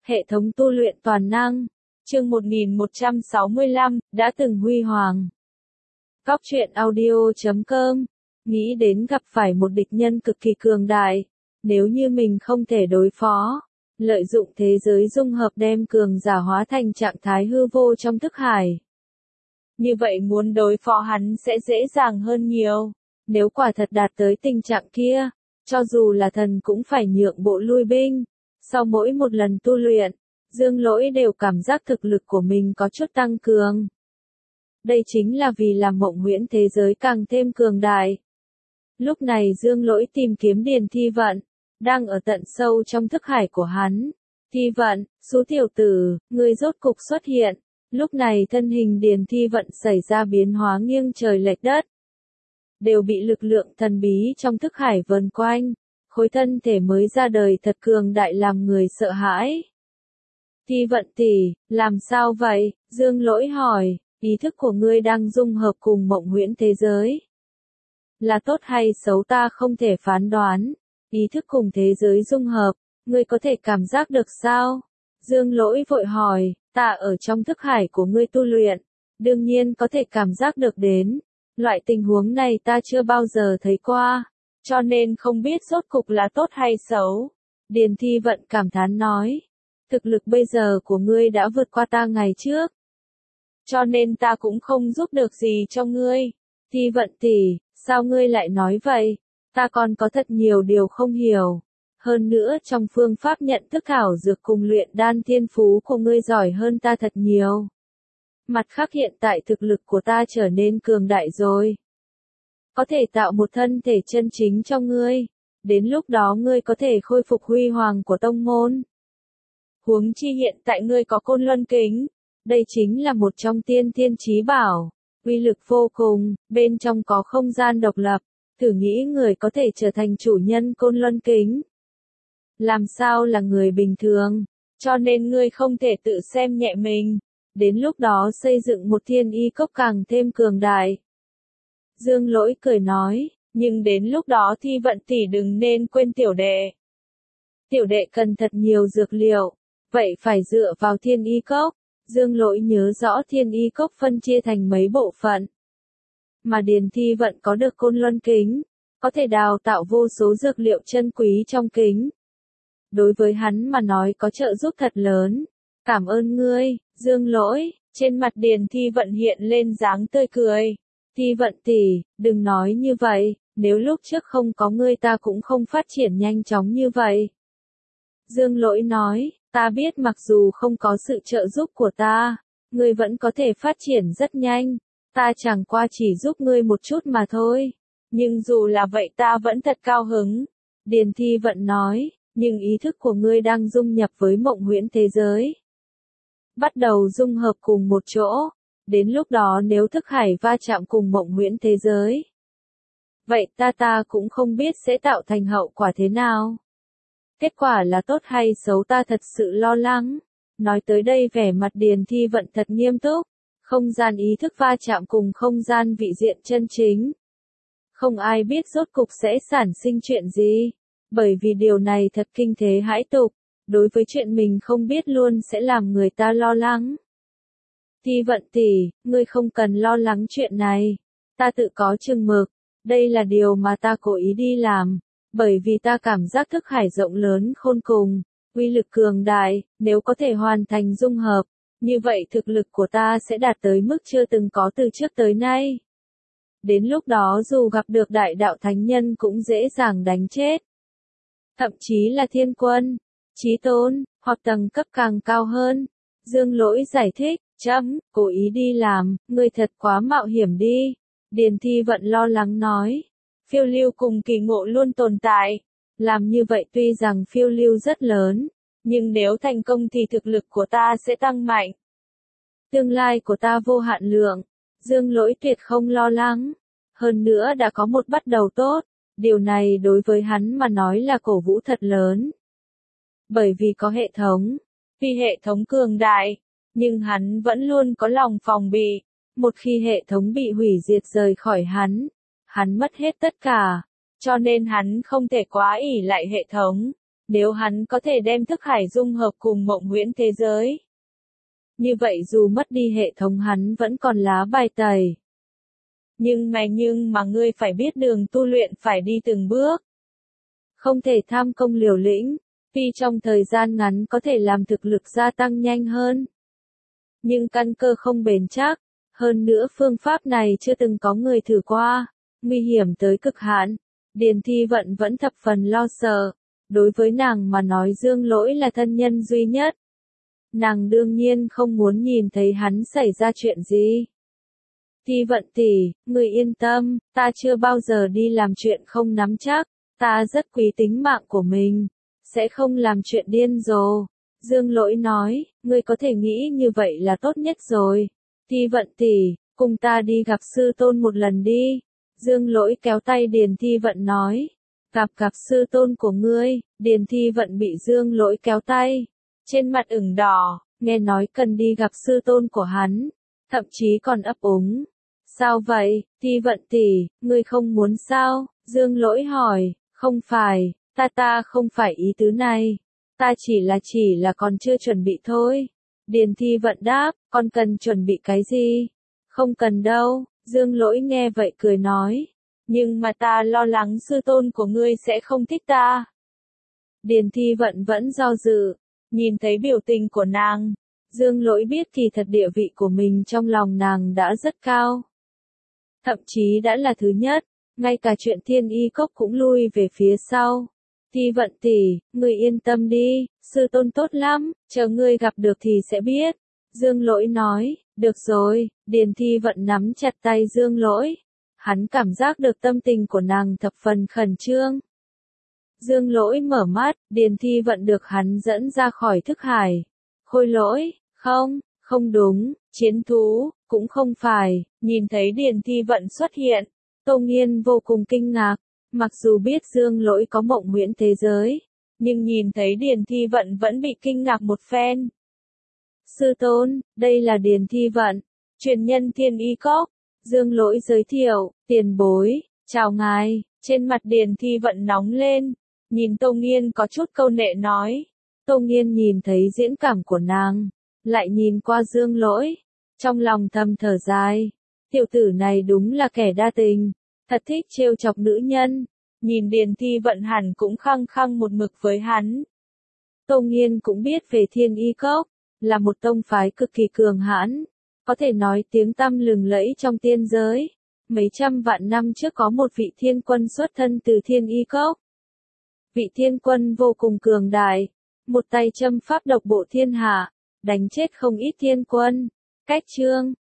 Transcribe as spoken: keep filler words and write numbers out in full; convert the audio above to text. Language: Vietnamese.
Hệ thống tu luyện toàn năng. Chương một nghìn một trăm sáu mươi lăm, đã từng huy hoàng. Góc truyện audio chấm com. Nghĩ đến gặp phải một địch nhân cực kỳ cường đại. Nếu như mình không thể đối phó, lợi dụng thế giới dung hợp đem cường giả hóa thành trạng thái hư vô trong thức hải. Như vậy muốn đối phó hắn sẽ dễ dàng hơn nhiều. Nếu quả thật đạt tới tình trạng kia, cho dù là thần cũng phải nhượng bộ lui binh. Sau mỗi một lần tu luyện, Dương Lỗi đều cảm giác thực lực của mình có chút tăng cường. Đây chính là vì làm mộng huyễn thế giới càng thêm cường đại. Lúc này Dương Lỗi tìm kiếm Điền Thi Vận, đang ở tận sâu trong thức hải của hắn. Thi Vận, Sú tiểu tử, ngươi rốt cục xuất hiện. Lúc này thân hình Điền Thi Vận xảy ra biến hóa nghiêng trời lệch đất. Đều bị lực lượng thần bí trong thức hải vần quanh. Khối thân thể mới ra đời thật cường đại làm người sợ hãi. Thi Vận tỷ, làm sao vậy? Dương Lỗi hỏi, ý thức của ngươi đang dung hợp cùng mộng huyễn thế giới. Là tốt hay xấu ta không thể phán đoán. Ý thức cùng thế giới dung hợp, ngươi có thể cảm giác được sao? Dương Lỗi vội hỏi, ta ở trong thức hải của ngươi tu luyện, đương nhiên có thể cảm giác được đến. Loại tình huống này ta chưa bao giờ thấy qua, cho nên không biết rốt cục là tốt hay xấu. Điền Thi Vận cảm thán nói, thực lực bây giờ của ngươi đã vượt qua ta ngày trước. Cho nên ta cũng không giúp được gì cho ngươi. Thi Vận tỷ, sao ngươi lại nói vậy? Ta còn có thật nhiều điều không hiểu. Hơn nữa trong phương pháp nhận thức thảo dược cùng luyện đan thiên phú của ngươi giỏi hơn ta thật nhiều. Mặt khác hiện tại thực lực của ta trở nên cường đại rồi. Có thể tạo một thân thể chân chính cho ngươi. Đến lúc đó ngươi có thể khôi phục huy hoàng của tông môn. Huống chi hiện tại ngươi có Côn Luân Kính. Đây chính là một trong tiên thiên chí bảo. Uy lực vô cùng, bên trong có không gian độc lập. Thử nghĩ người có thể trở thành chủ nhân Côn Luân Kính. Làm sao là người bình thường, cho nên ngươi không thể tự xem nhẹ mình. Đến lúc đó xây dựng một thiên y cốc càng thêm cường đại. Dương Lỗi cười nói, nhưng đến lúc đó Thi Vận tỷ đừng nên quên tiểu đệ. Tiểu đệ cần thật nhiều dược liệu, vậy phải dựa vào thiên y cốc. Dương Lỗi nhớ rõ thiên y cốc phân chia thành mấy bộ phận. Mà Điền Thi Vận có được Côn Luân Kính, có thể đào tạo vô số dược liệu chân quý trong kính. Đối với hắn mà nói có trợ giúp thật lớn. Cảm ơn ngươi, Dương Lỗi. Trên mặt Điền Thi Vận hiện lên dáng tươi cười. Thi Vận tỷ, đừng nói như vậy, nếu lúc trước không có ngươi ta cũng không phát triển nhanh chóng như vậy. Dương Lỗi nói, ta biết mặc dù không có sự trợ giúp của ta, ngươi vẫn có thể phát triển rất nhanh. Ta chẳng qua chỉ giúp ngươi một chút mà thôi. Nhưng dù là vậy ta vẫn thật cao hứng. Điền Thi Vận nói, nhưng ý thức của ngươi đang dung nhập với mộng huyễn thế giới. Bắt đầu dung hợp cùng một chỗ. Đến lúc đó nếu thức hải va chạm cùng mộng huyễn thế giới. Vậy ta ta cũng không biết sẽ tạo thành hậu quả thế nào. Kết quả là tốt hay xấu ta thật sự lo lắng. Nói tới đây vẻ mặt Điền Thi Vận thật nghiêm túc. Không gian ý thức va chạm cùng không gian vị diện chân chính. Không ai biết rốt cục sẽ sản sinh chuyện gì. Bởi vì điều này thật kinh thế hãi tục. Đối với chuyện mình không biết luôn sẽ làm người ta lo lắng. Thi Vận tỷ, ngươi không cần lo lắng chuyện này. Ta tự có chừng mực. Đây là điều mà ta cố ý đi làm. Bởi vì ta cảm giác thức hải rộng lớn khôn cùng. Uy lực cường đại, nếu có thể hoàn thành dung hợp. Như vậy thực lực của ta sẽ đạt tới mức chưa từng có từ trước tới nay. Đến lúc đó dù gặp được đại đạo thánh nhân cũng dễ dàng đánh chết. Thậm chí là thiên quân, chí tôn, hoặc tầng cấp càng cao hơn. Dương Lỗi giải thích, chấm, cố ý đi làm, ngươi thật quá mạo hiểm đi. Điền Thi Vận lo lắng nói, phiêu lưu cùng kỳ ngộ luôn tồn tại. Làm như vậy tuy rằng phiêu lưu rất lớn, nhưng nếu thành công thì thực lực của ta sẽ tăng mạnh. Tương lai của ta vô hạn lượng. Dương Lỗi tuyệt không lo lắng. Hơn nữa đã có một bắt đầu tốt. Điều này đối với hắn mà nói là cổ vũ thật lớn. Bởi vì có hệ thống. Tuy hệ thống cường đại, nhưng hắn vẫn luôn có lòng phòng bị. Một khi hệ thống bị hủy diệt rời khỏi hắn, hắn mất hết tất cả. Cho nên hắn không thể quá ỷ lại hệ thống. Nếu hắn có thể đem thức hải dung hợp cùng mộng huyễn thế giới, như vậy dù mất đi hệ thống hắn vẫn còn lá bài tẩy. Nhưng mà nhưng mà ngươi phải biết đường tu luyện phải đi từng bước. Không thể tham công liều lĩnh, vì trong thời gian ngắn có thể làm thực lực gia tăng nhanh hơn. Nhưng căn cơ không bền chắc, hơn nữa phương pháp này chưa từng có người thử qua, nguy hiểm tới cực hạn. Điền Thi Vận vẫn thập phần lo sợ, đối với nàng mà nói Dương Lỗi là thân nhân duy nhất. Nàng đương nhiên không muốn nhìn thấy hắn xảy ra chuyện gì. Thi Vận tỷ, người yên tâm, ta chưa bao giờ đi làm chuyện không nắm chắc, ta rất quý tính mạng của mình, sẽ không làm chuyện điên rồ. Dương Lỗi nói, ngươi có thể nghĩ như vậy là tốt nhất rồi. Thi Vận tỷ, cùng ta đi gặp sư tôn một lần đi. Dương Lỗi kéo tay Điền Thi Vận nói, gặp gặp sư tôn của ngươi. Điền Thi Vận bị Dương Lỗi kéo tay, trên mặt ửng đỏ, nghe nói cần đi gặp sư tôn của hắn, thậm chí còn ấp úng. Sao vậy, Thi Vận tỷ, ngươi không muốn sao? Dương Lỗi hỏi, không phải, ta ta không phải ý tứ này, ta chỉ là chỉ là còn chưa chuẩn bị thôi. Điền Thi Vận đáp, con cần chuẩn bị cái gì? Không cần đâu. Dương Lỗi nghe vậy cười nói, nhưng mà ta lo lắng sư tôn của ngươi sẽ không thích ta. Điền Thi Vận vẫn do dự, nhìn thấy biểu tình của nàng, Dương Lỗi biết kỳ thật địa vị của mình trong lòng nàng đã rất cao. Thậm chí đã là thứ nhất, ngay cả chuyện Thiên Y Cốc cũng lui về phía sau. Thi Vận tỷ, ngươi yên tâm đi, sư tôn tốt lắm, chờ ngươi gặp được thì sẽ biết. Dương Lỗi nói, được rồi. Điền Thi Vận nắm chặt tay Dương Lỗi. Hắn cảm giác được tâm tình của nàng thập phần khẩn trương. Dương Lỗi mở mắt, Điền Thi Vận được hắn dẫn ra khỏi thức hải. Khôi lỗi, không, không đúng, chiến thú, cũng không phải. Nhìn thấy Điền Thi Vận xuất hiện, Tô Nghiên vô cùng kinh ngạc. Mặc dù biết Dương Lỗi có mộng huyễn thế giới, nhưng nhìn thấy Điền Thi Vận vẫn bị kinh ngạc một phen. Sư tôn, đây là Điền Thi Vận, truyền nhân Thiên Y Cốc. Dương Lỗi giới thiệu, tiền bối, chào ngài. Trên mặt Điền Thi Vận nóng lên, nhìn Tô Nghiên có chút câu nệ nói. Tô Nghiên nhìn thấy diễn cảm của nàng, lại nhìn qua Dương Lỗi, trong lòng thầm thở dài. Tiểu tử này đúng là kẻ đa tình, thật thích trêu chọc nữ nhân. Nhìn Điền Thi Vận hẳn cũng khăng khăng một mực với hắn. Tô Nghiên cũng biết về Thiên Y Cốc, là một tông phái cực kỳ cường hãn, có thể nói tiếng tăm lừng lẫy trong tiên giới. Mấy trăm vạn năm trước có một vị thiên quân xuất thân từ Thiên Y Cốc. Vị thiên quân vô cùng cường đại, một tay châm pháp độc bộ thiên hạ, đánh chết không ít thiên quân. Cách chương